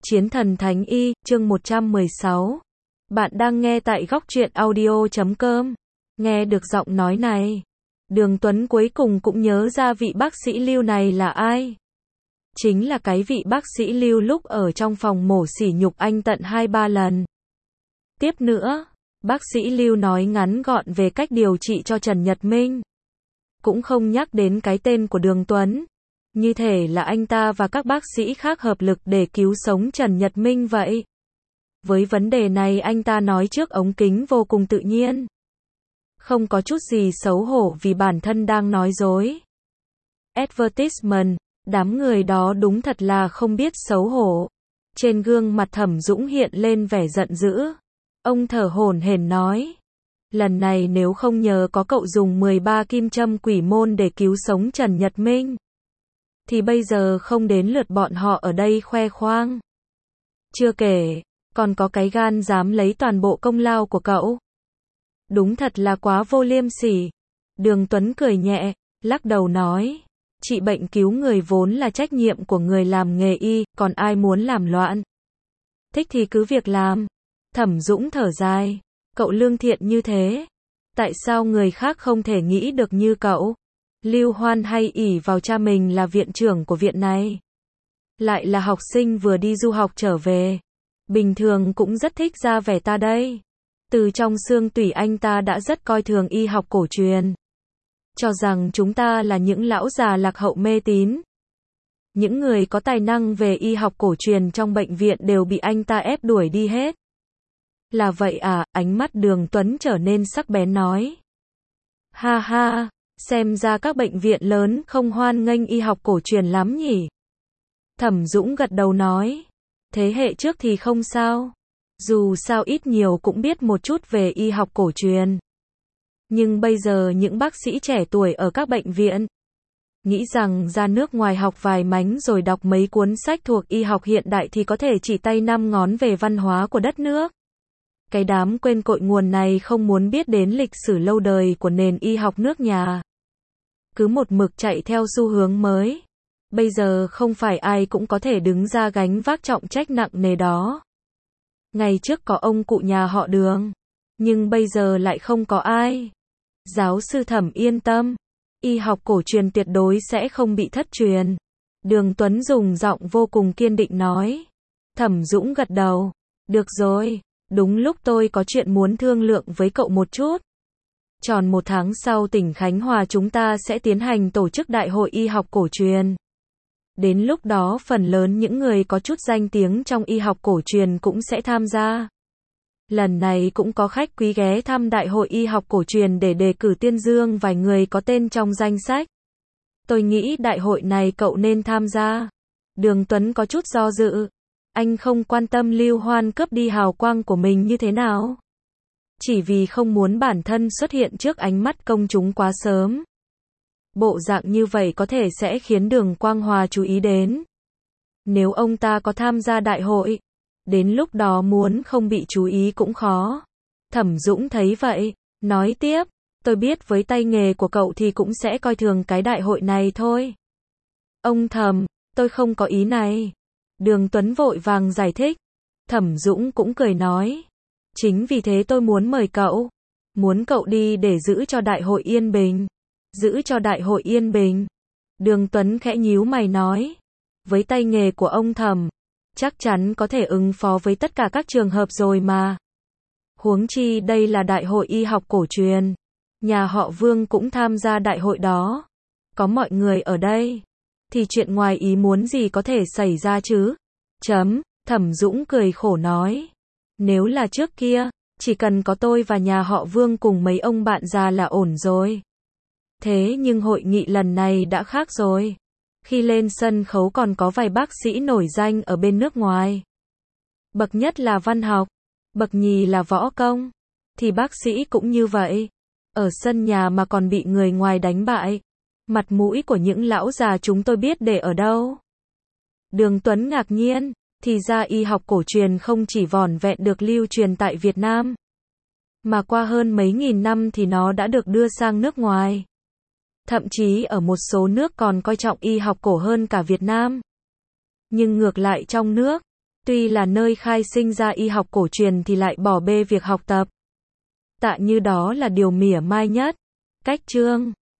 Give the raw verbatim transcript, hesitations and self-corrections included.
Chiến thần thánh y, chương một trăm mười sáu. Bạn đang nghe tại góc truyện audio chấm com. Nghe được giọng nói này, Đường Tuấn cuối cùng cũng nhớ ra vị bác sĩ Lưu này là ai. Chính là cái vị bác sĩ Lưu lúc ở trong phòng mổ sỉ nhục anh tận hai ba lần. Tiếp nữa, bác sĩ Lưu nói ngắn gọn về cách điều trị cho Trần Nhật Minh. Cũng không nhắc đến cái tên của Đường Tuấn. Như thể là anh ta và các bác sĩ khác hợp lực để cứu sống Trần Nhật Minh vậy. Với vấn đề này anh ta nói trước ống kính vô cùng tự nhiên. Không có chút gì xấu hổ vì bản thân đang nói dối. Advertisement, đám người đó đúng thật là không biết xấu hổ. Trên gương mặt Thẩm Dũng hiện lên vẻ giận dữ. Ông thở hổn hển nói. Lần này nếu không nhờ có cậu dùng mười ba kim châm quỷ môn để cứu sống Trần Nhật Minh, thì bây giờ không đến lượt bọn họ ở đây khoe khoang. Chưa kể, còn có cái gan dám lấy toàn bộ công lao của cậu. Đúng thật là quá vô liêm sỉ. Đường Tuấn cười nhẹ, lắc đầu nói. Trị bệnh cứu người vốn là trách nhiệm của người làm nghề y, còn ai muốn làm loạn. Thích thì cứ việc làm. Thẩm Dũng thở dài. Cậu lương thiện như thế. Tại sao người khác không thể nghĩ được như cậu? Lưu Hoan hay ỷ vào cha mình là viện trưởng của viện này. Lại là học sinh vừa đi du học trở về. Bình thường cũng rất thích ra vẻ ta đây. Từ trong xương tủy anh ta đã rất coi thường y học cổ truyền. Cho rằng chúng ta là những lão già lạc hậu mê tín. Những người có tài năng về y học cổ truyền trong bệnh viện đều bị anh ta ép đuổi đi hết. Là vậy à, ánh mắt Đường Tuấn trở nên sắc bén nói. Ha ha. Xem ra các bệnh viện lớn không hoan nghênh y học cổ truyền lắm nhỉ. Thẩm Dũng gật đầu nói. Thế hệ trước thì không sao. Dù sao ít nhiều cũng biết một chút về y học cổ truyền. Nhưng bây giờ những bác sĩ trẻ tuổi ở các bệnh viện nghĩ rằng ra nước ngoài học vài mánh rồi đọc mấy cuốn sách thuộc y học hiện đại thì có thể chỉ tay năm ngón về văn hóa của đất nước. Cái đám quên cội nguồn này không muốn biết đến lịch sử lâu đời của nền y học nước nhà. Cứ một mực chạy theo xu hướng mới. Bây giờ không phải ai cũng có thể đứng ra gánh vác trọng trách nặng nề đó. Ngày trước có ông cụ nhà họ Đường, nhưng bây giờ lại không có ai. Giáo sư Thẩm yên tâm, y học cổ truyền tuyệt đối sẽ không bị thất truyền. Đường Tuấn dùng giọng vô cùng kiên định nói. Thẩm Dũng gật đầu. Được rồi, đúng lúc tôi có chuyện muốn thương lượng với cậu một chút. Tròn một tháng sau tỉnh Khánh Hòa chúng ta sẽ tiến hành tổ chức đại hội y học cổ truyền. Đến lúc đó phần lớn những người có chút danh tiếng trong y học cổ truyền cũng sẽ tham gia. Lần này cũng có khách quý ghé thăm đại hội y học cổ truyền để đề cử tuyên dương vài người có tên trong danh sách. Tôi nghĩ đại hội này cậu nên tham gia. Đường Tuấn có chút do dự. Anh không quan tâm Lưu Hoan cướp đi hào quang của mình như thế nào. Chỉ vì không muốn bản thân xuất hiện trước ánh mắt công chúng quá sớm. Bộ dạng như vậy có thể sẽ khiến Đường Quang Hòa chú ý đến. Nếu ông ta có tham gia đại hội, đến lúc đó muốn không bị chú ý cũng khó. Thẩm Dũng thấy vậy, nói tiếp, tôi biết với tay nghề của cậu thì cũng sẽ coi thường cái đại hội này thôi. Ông Thẩm, tôi không có ý này. Đường Tuấn vội vàng giải thích. Thẩm Dũng cũng cười nói. Chính vì thế tôi muốn mời cậu. Muốn cậu đi để giữ cho đại hội yên bình. Giữ cho đại hội yên bình. Đường Tuấn khẽ nhíu mày nói. Với tay nghề của ông Thẩm, chắc chắn có thể ứng phó với tất cả các trường hợp rồi mà. Huống chi đây là đại hội y học cổ truyền. Nhà họ Vương cũng tham gia đại hội đó. Có mọi người ở đây. Thì chuyện ngoài ý muốn gì có thể xảy ra chứ? Chấm, Thẩm Dũng cười khổ nói. Nếu là trước kia, chỉ cần có tôi và nhà họ Vương cùng mấy ông bạn già là ổn rồi. Thế nhưng hội nghị lần này đã khác rồi. Khi lên sân khấu còn có vài bác sĩ nổi danh ở bên nước ngoài. Bậc nhất là văn học, bậc nhì là võ công. Thì bác sĩ cũng như vậy. Ở sân nhà mà còn bị người ngoài đánh bại. Mặt mũi của những lão già chúng tôi biết để ở đâu. Đường Tuấn ngạc nhiên. Thì ra y học cổ truyền không chỉ vỏn vẹn được lưu truyền tại Việt Nam. Mà qua hơn mấy nghìn năm thì nó đã được đưa sang nước ngoài. Thậm chí ở một số nước còn coi trọng y học cổ hơn cả Việt Nam. Nhưng ngược lại trong nước, Tuy là nơi khai sinh ra y học cổ truyền thì lại bỏ bê việc học tập. Tạ Như đó là điều mỉa mai nhất. Cách chương